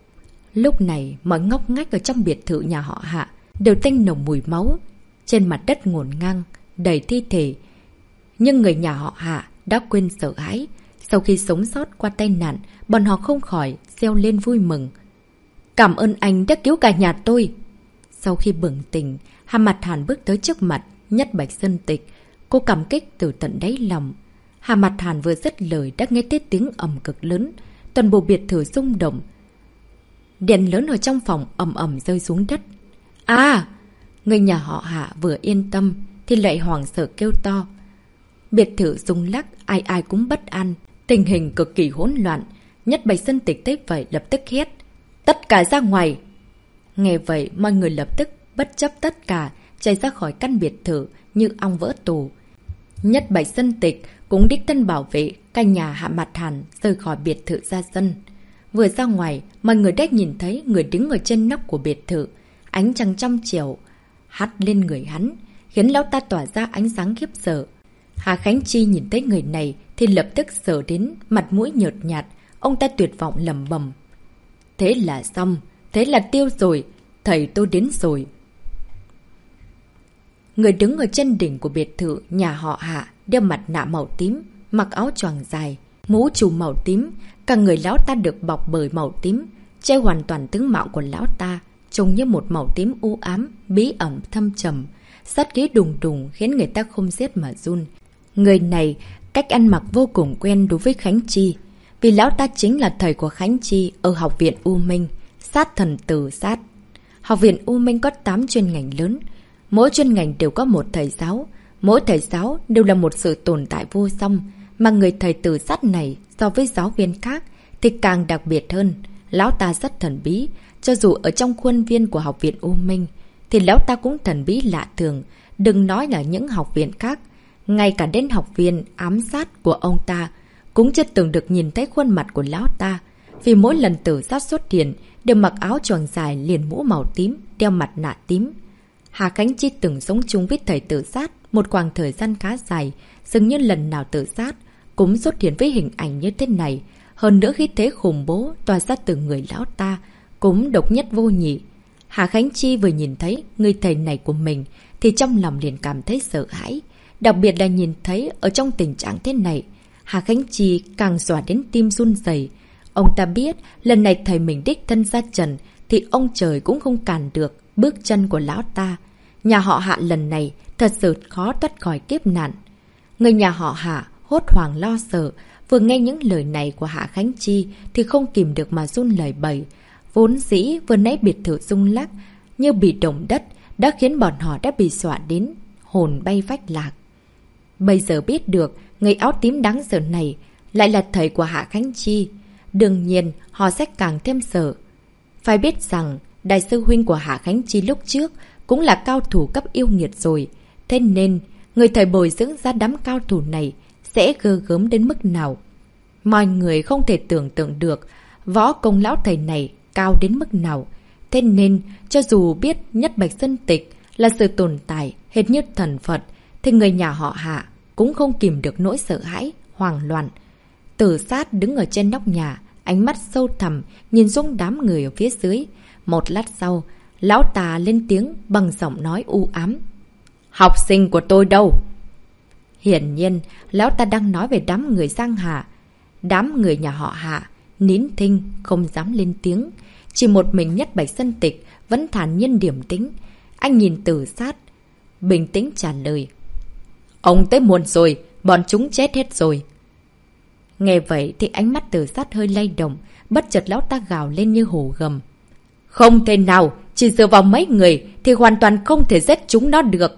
Lúc này, mọi ngóc ngách ở trong biệt thự nhà họ Hạ đều tanh nồng mùi máu. Trên mặt đất ngổn ngang, đầy thi thể. Nhưng người nhà họ Hạ đã quên sợ hãi. Sau khi sống sót qua tai nạn, bọn họ không khỏi reo lên vui mừng. Cảm ơn anh đã cứu cả nhà tôi. Sau khi bừng tỉnh, Hà Mặt Hàn bước tới trước mặt Nhất Bạch Sơn Tịch. Cô cảm kích từ tận đáy lòng. Hà Mặt Hàn vừa dứt lời đã nghe thấy tiếng ầm cực lớn. Toàn bộ biệt thự rung động. Điện lớn ở trong phòng ầm ầm rơi xuống đất. À! Người nhà họ Hạ vừa yên tâm thì lại hoảng sợ kêu to. Biệt thự rung lắc, ai ai cũng bất an. Tình hình cực kỳ hỗn loạn. Nhất Bạch Sơn Tịch thấy vậy lập tức hét. Tất cả ra ngoài! Nghe vậy, mọi người lập tức bất chấp tất cả, chạy ra khỏi căn biệt thự như ong vỡ tù. Nhất Bạch Sơn Tịch cũng đích thân bảo vệ căn nhà Hạ Mặt Hàn rời khỏi biệt thự ra sân. Vừa ra ngoài, mọi người đã nhìn thấy người đứng ở trên nóc của biệt thự. Ánh trăng trong chiều hắt lên người hắn, khiến lão ta tỏa ra ánh sáng khiếp sợ. Hà Khánh Chi nhìn thấy người này thì lập tức sợ đến mặt mũi nhợt nhạt. Ông ta tuyệt vọng lẩm bẩm. Thế là xong, thế là tiêu rồi, thầy tôi đến rồi. Người đứng ở trên đỉnh của biệt thự nhà họ Hạ đeo mặt nạ màu tím, mặc áo choàng dài, mũ trùm màu tím, Cả người lão ta được bọc bởi màu tím, che hoàn toàn tướng mạo của lão ta, trông như một màu tím u ám, bí ẩn thâm trầm. Sát khí đùng đùng khiến người ta không rét mà run. Người này, cách ăn mặc vô cùng quen đối với Khánh Chi. Vì lão ta chính là thầy của Khánh Chi ở Học viện U Minh, sát thần Tử Sát. Học viện U Minh có tám chuyên ngành lớn. Mỗi chuyên ngành đều có một thầy giáo. Mỗi thầy giáo đều là một sự tồn tại vô song. Mà người thầy Tử Sát này so với giáo viên khác thì càng đặc biệt hơn. Lão ta rất thần bí. Cho dù ở trong khuôn viên của Học viện U Minh thì lão ta cũng thần bí lạ thường. Đừng nói là những học viện khác. Ngay cả đến học viên ám sát của ông ta cũng chưa từng được nhìn thấy khuôn mặt của lão ta. Vì mỗi lần Tử Sát xuất hiện đều mặc áo choàng dài liền mũ màu tím, đeo mặt nạ tím. Hà Khánh Chi từng sống chung với thầy Tử Sát một khoảng thời gian khá dài. Dường như lần nào Tử Sát cũng xuất hiện với hình ảnh như thế này. Hơn nữa khi thế khủng bố tỏa ra từ người lão ta cũng độc nhất vô nhị. Hà Khánh Chi vừa nhìn thấy người thầy này của mình thì trong lòng liền cảm thấy sợ hãi. Đặc biệt là nhìn thấy ở trong tình trạng thế này, Hà Khánh Chi càng dọa đến tim run rẩy. Ông ta biết lần này thầy mình đích thân ra trận thì ông trời cũng không cản được bước chân của lão ta. Nhà họ Hạ lần này thật sự khó thoát khỏi kiếp nạn. Người nhà họ Hạ hốt hoảng lo sợ, vừa nghe những lời này của Hạ Khánh Chi thì không kìm được mà run lẩy bẩy. Vốn dĩ vừa nãy biệt thự rung lắc như bị động đất đã khiến bọn họ đã bị dọa đến hồn bay phách lạc. Bây giờ biết được người áo tím đáng sợ này lại là thầy của Hạ Khánh Chi, đương nhiên họ sẽ càng thêm sợ. Phải biết rằng đại sư huynh của Hạ Khánh Chi lúc trước cũng là cao thủ cấp yêu nghiệt rồi. Thế nên người thầy bồi dưỡng ra đám cao thủ này sẽ gơ gớm đến mức nào. Mọi người không thể tưởng tượng được võ công lão thầy này cao đến mức nào. Thế nên cho dù biết Nhất Bạch Sơn Tịch là sự tồn tại hệt như thần Phật thì người nhà họ Hạ cũng không kìm được nỗi sợ hãi, hoảng loạn. Tử Sát đứng ở trên nóc nhà, ánh mắt sâu thẳm nhìn xuống đám người ở phía dưới. Một lát sau, lão ta lên tiếng bằng giọng nói u ám. Học sinh của tôi đâu? Hiển nhiên, lão ta đang nói về đám người Giang Hà. Đám người nhà họ Hạ nín thinh, không dám lên tiếng. Chỉ một mình Nhất Bạch Sơn Tịch vẫn thản nhiên điềm tĩnh. Anh nhìn Tử Sát, bình tĩnh trả lời. Ông tới muộn rồi, bọn chúng chết hết rồi. Nghe vậy thì ánh mắt Tử Sát hơi lay động, bất chợt lão ta gào lên như hổ gầm. Không thể nào, chỉ dựa vào mấy người thì hoàn toàn không thể giết chúng nó được.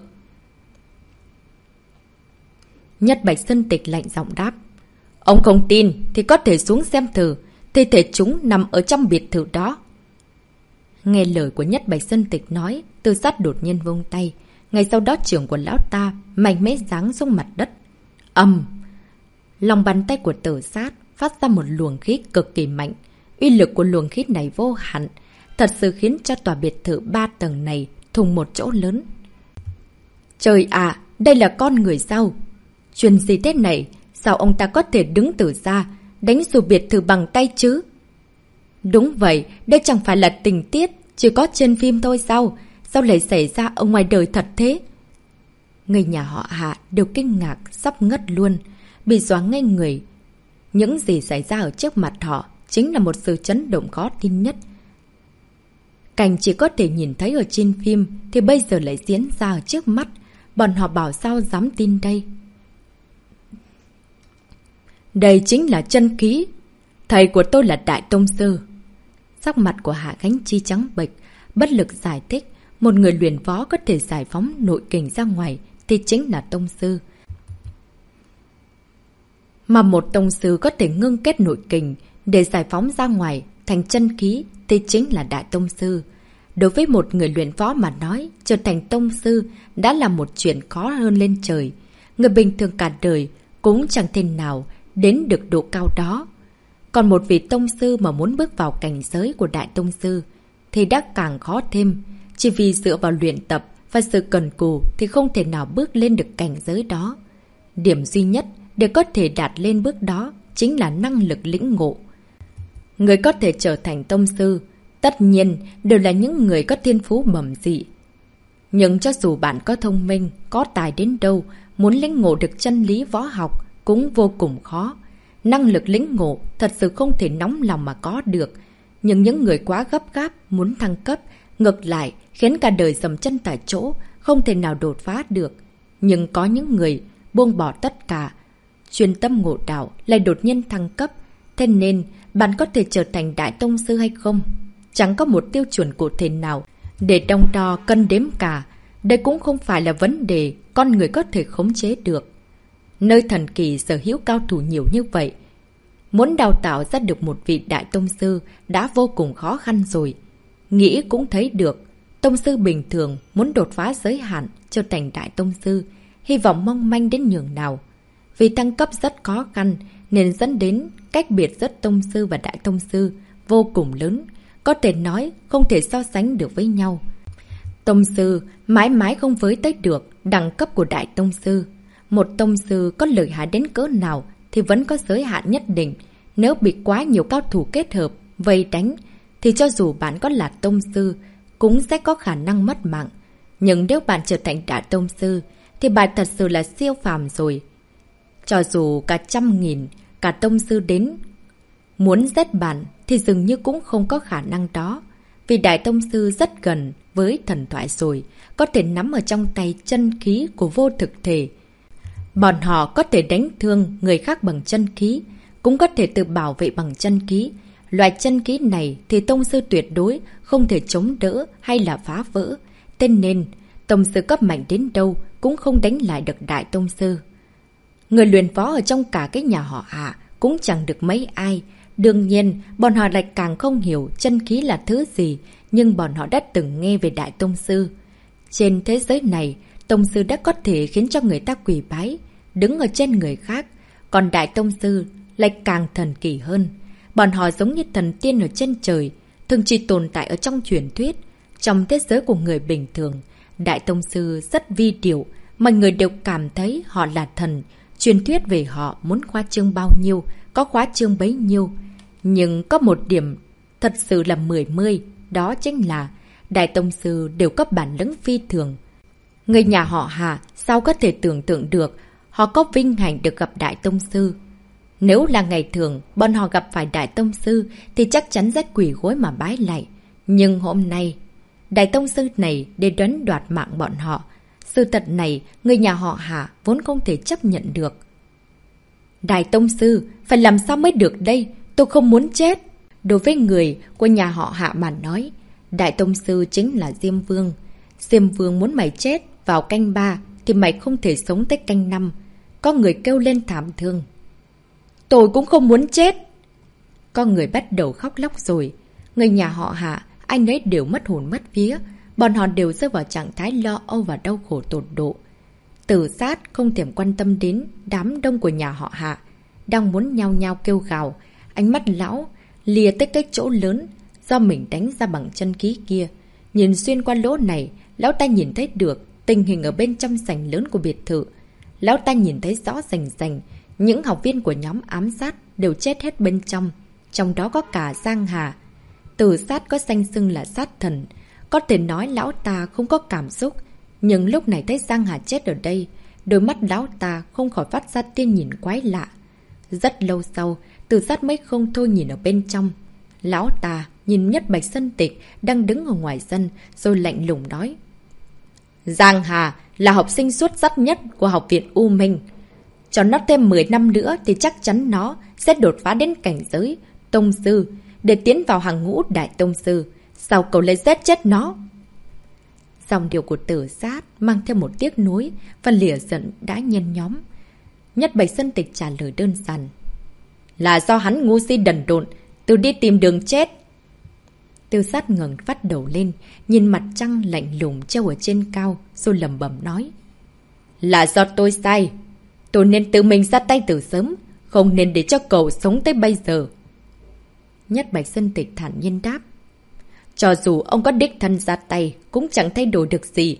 Nhất Bạch Sơn Tịch lạnh giọng đáp. Ông không tin thì có thể xuống xem thử, thi thể chúng nằm ở trong biệt thự đó. Nghe lời của Nhất Bạch Sơn Tịch nói, Tử Sát đột nhiên vung tay. Ngay sau đó trưởng của lão ta mạnh mẽ giáng xuống mặt đất. Ầm! Lòng bàn tay của Tử Sát phát ra một luồng khí cực kỳ mạnh. Uy lực của luồng khí này vô hạn, thật sự khiến cho tòa biệt thự ba tầng này thùng một chỗ lớn. Trời ạ, đây là con người sao? Chuyện gì thế này? Sao ông ta có thể đứng từ xa đánh dù biệt thự bằng tay chứ? Đúng vậy, đây chẳng phải là tình tiết chỉ có trên phim thôi sao? Sao lại xảy ra ở ngoài đời thật thế? Người nhà họ Hạ đều kinh ngạc sắp ngất luôn, bị dọa ngây người. Những gì xảy ra ở trước mặt họ chính là một sự chấn động khó tin nhất. Cảnh chỉ có thể nhìn thấy ở trên phim thì bây giờ lại diễn ra ở trước mắt. Bọn họ bảo sao dám tin đây? Đây chính là chân khí. Thầy của tôi là Đại Tông Sư. Sắc mặt của Hạ Khánh Chi trắng bệch, bất lực giải thích. Một người luyện võ có thể giải phóng nội kình ra ngoài thì chính là Tông Sư. Mà một Tông Sư có thể ngưng kết nội kình để giải phóng ra ngoài thành chân khí thì chính là Đại Tông Sư. Đối với một người luyện võ mà nói, trở thành Tông Sư đã là một chuyện khó hơn lên trời. Người bình thường cả đời cũng chẳng thể nào đến được độ cao đó. Còn một vị Tông Sư mà muốn bước vào cảnh giới của Đại Tông Sư thì đã càng khó thêm. Chỉ vì dựa vào luyện tập và sự cần cù thì không thể nào bước lên được cảnh giới đó. Điểm duy nhất để có thể đạt lên bước đó chính là năng lực lĩnh ngộ. Người có thể trở thành Tông Sư tất nhiên đều là những người có thiên phú bẩm dị. Nhưng cho dù bạn có thông minh, có tài đến đâu, muốn lĩnh ngộ được chân lý võ học cũng vô cùng khó. Năng lực lĩnh ngộ thật sự không thể nóng lòng mà có được. Nhưng những người quá gấp gáp muốn thăng cấp, ngược lại khiến cả đời dầm chân tại chỗ, không thể nào đột phá được. Nhưng có những người buông bỏ tất cả, chuyên tâm ngộ đạo lại đột nhiên thăng cấp. Thế nên bạn có thể trở thành Đại Tông Sư hay không? Chẳng có một tiêu chuẩn cụ thể nào để đong đo cân đếm cả. Đây cũng không phải là vấn đề con người có thể khống chế được. Nơi thần kỳ sở hữu cao thủ nhiều như vậy, muốn đào tạo ra được một vị Đại Tông Sư đã vô cùng khó khăn rồi. Nghĩ cũng thấy được, Tông Sư bình thường muốn đột phá giới hạn trở thành Đại Tông Sư, hy vọng mong manh đến nhường nào. Vì thăng cấp rất khó khăn nên dẫn đến cách biệt giữa Tông Sư và Đại Tông Sư vô cùng lớn, có thể nói không thể so sánh được với nhau. Tông Sư mãi mãi không với tới được đẳng cấp của Đại Tông Sư. Một Tông Sư có lợi hại đến cỡ nào thì vẫn có giới hạn nhất định. Nếu bị quá nhiều cao thủ kết hợp, vây đánh, thì cho dù bạn có là Tông Sư, cũng sẽ có khả năng mất mạng. Nhưng nếu bạn trở thành Đại Tông Sư, thì bạn thật sự là siêu phàm rồi. Cho dù cả trăm nghìn, cả Tông Sư đến, muốn giết bạn thì dường như cũng không có khả năng đó. Vì Đại Tông Sư rất gần với thần thoại rồi, có thể nắm ở trong tay chân khí của vô thực thể. Bọn họ có thể đánh thương người khác bằng chân khí, cũng có thể tự bảo vệ bằng chân khí. Loại chân khí này thì Tông Sư tuyệt đối không thể chống đỡ hay là phá vỡ. Thế nên, Tông Sư cấp mạnh đến đâu cũng không đánh lại được Đại Tông Sư. Người luyện võ ở trong cả cái nhà họ Hạ cũng chẳng được mấy ai. Đương nhiên, bọn họ lại càng không hiểu chân khí là thứ gì, nhưng bọn họ đã từng nghe về Đại Tông Sư. Trên thế giới này, Tông Sư đã có thể khiến cho người ta quỳ bái, đứng ở trên người khác. Còn Đại Tông Sư lại càng thần kỳ hơn. Bọn họ giống như thần tiên ở trên trời, thường chỉ tồn tại ở trong truyền thuyết. Trong thế giới của người bình thường, Đại Tông Sư rất vi diệu, mọi người đều cảm thấy họ là thần. Truyền thuyết về họ muốn khoa trương bao nhiêu, có khoa trương bấy nhiêu. Nhưng có một điểm thật sự là mười mươi, đó chính là Đại Tông Sư đều có bản lĩnh phi thường. Người nhà họ Hà sao có thể tưởng tượng được họ có vinh hạnh được gặp Đại Tông Sư. Nếu là ngày thường bọn họ gặp phải Đại Tông Sư thì chắc chắn rất quỳ gối mà bái lại. Nhưng hôm nay, Đại Tông Sư này để đánh đoạt mạng bọn họ. Sự thật này, người nhà họ Hà vốn không thể chấp nhận được. Đại Tông Sư, phải làm sao mới được đây? Tôi không muốn chết. Đối với người của nhà họ Hạ mà nói, Đại Tông Sư chính là Diêm Vương. Diêm Vương muốn mày chết vào canh ba thì mày không thể sống tới canh năm. Có người kêu lên thảm thương. Tôi cũng không muốn chết. Có người bắt đầu khóc lóc rồi. Người nhà họ Hạ, anh ấy đều mất hồn mất vía. Bọn họ đều rơi vào trạng thái lo âu và đau khổ tột độ. Tử Sát không thèm quan tâm đến đám đông của nhà họ Hạ, đang muốn nhao nhao kêu gào. Ánh mắt lão lìa tới cái chỗ lớn do mình đánh ra bằng chân khí kia. Nhìn xuyên qua lỗ này, lão ta nhìn thấy được tình hình ở bên trong sảnh lớn của biệt thự. Lão ta nhìn thấy rõ rành rành, những học viên của nhóm ám sát đều chết hết bên trong, trong đó có cả Giang Hà. Tử Sát có danh xưng là sát thần, có thể nói lão ta không có cảm xúc, nhưng lúc này thấy Giang Hà chết ở đây, đôi mắt lão ta không khỏi phát ra tia nhìn quái lạ. Rất lâu sau, Tử Sát mới không thôi nhìn ở bên trong. Lão ta nhìn Nhất Bạch Sơn Tịch đang đứng ở ngoài sân, rồi lạnh lùng nói. Giang Hà là học sinh xuất sắc nhất của học viện U Minh. Cho nó thêm mười năm nữa thì chắc chắn nó sẽ đột phá đến cảnh giới Tông Sư để tiến vào hàng ngũ Đại Tông Sư. Sao cậu lại giết chết nó? Dòng điều của Tử Sát mang theo một tiếc nuối và lìa giận đã nhen nhóm. Nhất Bạch Sơn Tịch trả lời đơn giản. Là do hắn ngu si đần độn, tự đi tìm đường chết. Tử Sát ngẩng phát đầu lên, nhìn mặt trăng lạnh lùng treo ở trên cao, rồi lẩm bẩm nói. Là do tôi sai. Tôi nên tự mình ra tay từ sớm, không nên để cho cậu sống tới bây giờ. Nhất Bạch Sơn Tịch thản nhiên đáp. Cho dù ông có đích thân ra tay, cũng chẳng thay đổi được gì.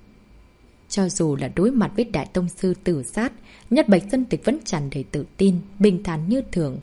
Cho dù là đối mặt với Đại Tông Sư Tử Sát, Nhất Bạch Sơn Tịch vẫn tràn đầy tự tin, bình thản như thường.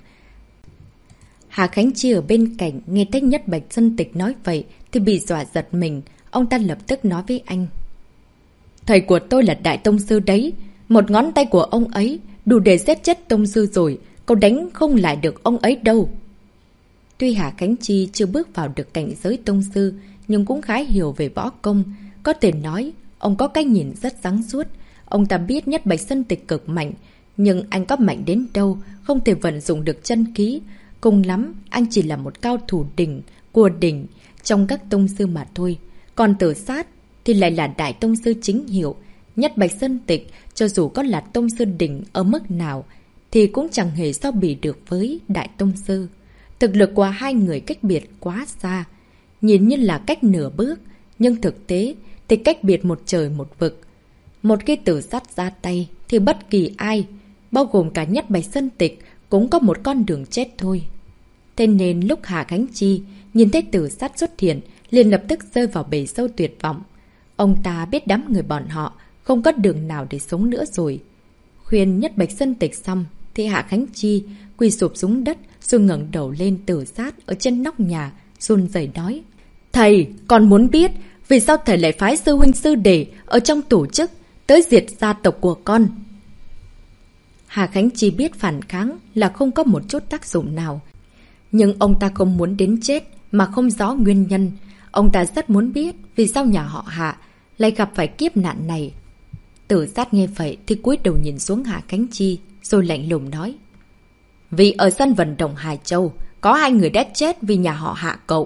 Hà Khánh Chi ở bên cạnh nghe thấy Nhất Bạch Sơn Tịch nói vậy thì bị dọa giật mình. Ông ta lập tức nói với anh. Thầy của tôi là Đại Tông Sư đấy. Một ngón tay của ông ấy đủ để giết chết Tông Sư rồi. cậu đánh không lại được ông ấy đâu. Tuy Hà Khánh Chi chưa bước vào được cảnh giới tông sư, nhưng cũng khá hiểu về võ công. Có thể nói, ông có cái nhìn rất sáng suốt. Ông ta biết Nhất Bạch Sơn Tịch cực mạnh, nhưng anh có mạnh đến đâu, không thể vận dụng được chân khí. Cùng lắm, anh chỉ là một cao thủ đỉnh, của đỉnh, trong các tông sư mà thôi. Còn Tử Sát thì lại là đại tông sư chính hiệu. Nhất Bạch Sơn Tịch, cho dù có là tông sư đỉnh ở mức nào, thì cũng chẳng hề so bì được với đại tông sư. Thực lực của hai người cách biệt quá xa, nhìn như là cách nửa bước, nhưng thực tế thì cách biệt một trời một vực. Một khi Tử Sát ra tay thì bất kỳ ai, bao gồm cả Nhất Bạch Sơn Tịch, cũng có một con đường chết thôi. Thế nên lúc Hà Khánh Chi nhìn thấy Tử Sát xuất hiện, liền lập tức rơi vào bể sâu tuyệt vọng. Ông ta biết đám người bọn họ không có đường nào để sống nữa rồi. Khuyên Nhất Bạch Sơn Tịch xong, thì Hạ Khánh Chi quỳ sụp xuống đất, rồi ngẩng đầu lên Tử Sát ở trên nóc nhà, run rẩy nói: Thầy, con muốn biết vì sao thầy lại phái sư huynh sư đệ ở trong tổ chức tới diệt gia tộc của con. Hà Khánh Chi biết phản kháng là không có một chút tác dụng nào, nhưng ông ta không muốn đến chết mà không rõ nguyên nhân. Ông ta rất muốn biết vì sao nhà họ Hạ lại gặp phải kiếp nạn này. Tử Sát nghe vậy thì cúi đầu nhìn xuống Hạ Khánh Chi, rồi lạnh lùng nói: Vì ở sân vận động Hải Châu có hai người đã chết vì nhà họ Hạ cậu.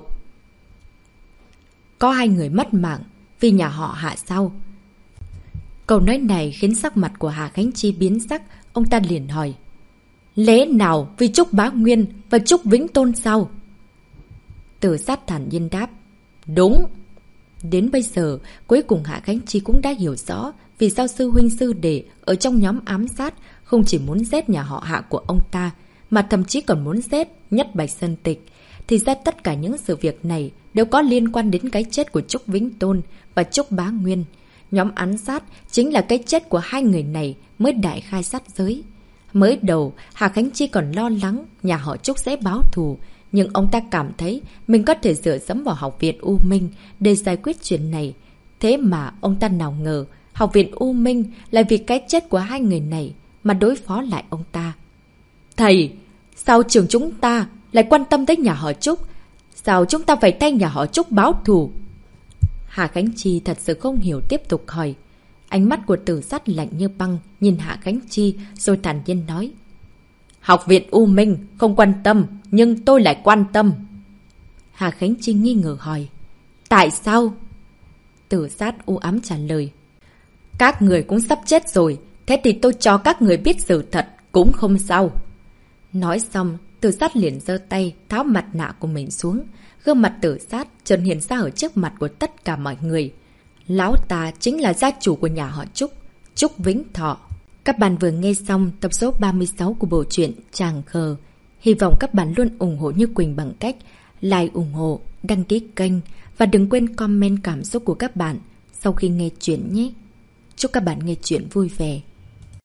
Có hai người mất mạng vì nhà họ Hạ sao? Câu nói này khiến sắc mặt của Hà Khánh Chi biến sắc. Ông ta liền hỏi: Lẽ nào vì Trúc Bá Nguyên và Trúc Vĩnh Tôn sao? Tử Sát thản nhiên đáp: Đúng. Đến bây giờ, cuối cùng Hạ Khánh Chi cũng đã hiểu rõ vì sao sư huynh sư đệ ở trong nhóm ám sát không chỉ muốn giết nhà họ Hạ của ông ta, mà thậm chí còn muốn giết Nhất Bạch Sơn Tịch. Thì ra tất cả những sự việc này đều có liên quan đến cái chết của Trúc Vĩnh Tôn và Trúc Bá Nguyên. Nhóm ám sát chính là cái chết của hai người này mới đại khai sát giới. Mới đầu, Hà Khánh Chi còn lo lắng nhà họ Trúc sẽ báo thù, nhưng ông ta cảm thấy mình có thể dựa dẫm vào Học viện U Minh để giải quyết chuyện này. Thế mà ông ta nào ngờ Học viện U Minh lại vì cái chết của hai người này mà đối phó lại ông ta. Thầy, sao trường chúng ta lại quan tâm tới nhà họ Trúc? Sao chúng ta phải thay nhà họ Trúc báo thù? Hà Khánh Chi thật sự không hiểu, tiếp tục hỏi. Ánh mắt của Tử Sát lạnh như băng nhìn Hạ Khánh Chi, rồi thản nhiên nói: Học viện U Minh không quan tâm, nhưng tôi lại quan tâm. Hà Khánh Chi nghi ngờ hỏi: Tại sao? Tử Sát u ám trả lời: Các người cũng sắp chết rồi, thế thì tôi cho các người biết sự thật cũng không sao. Nói xong, Tử Sát liền giơ tay tháo mặt nạ của mình xuống. Gương mặt Tử Sát chợt hiện ra ở trước mặt của tất cả mọi người. Lão ta chính là gia chủ của nhà họ Trúc, Trúc Vĩnh Thọ. Các bạn vừa nghe xong tập số ba mươi sáu của bộ truyện Tràng Khờ. Hy vọng các bạn luôn ủng hộ Như Quỳnh bằng cách like, ủng hộ, đăng ký kênh và đừng quên comment cảm xúc của các bạn sau khi nghe chuyện nhé. Chúc các bạn nghe chuyện vui vẻ.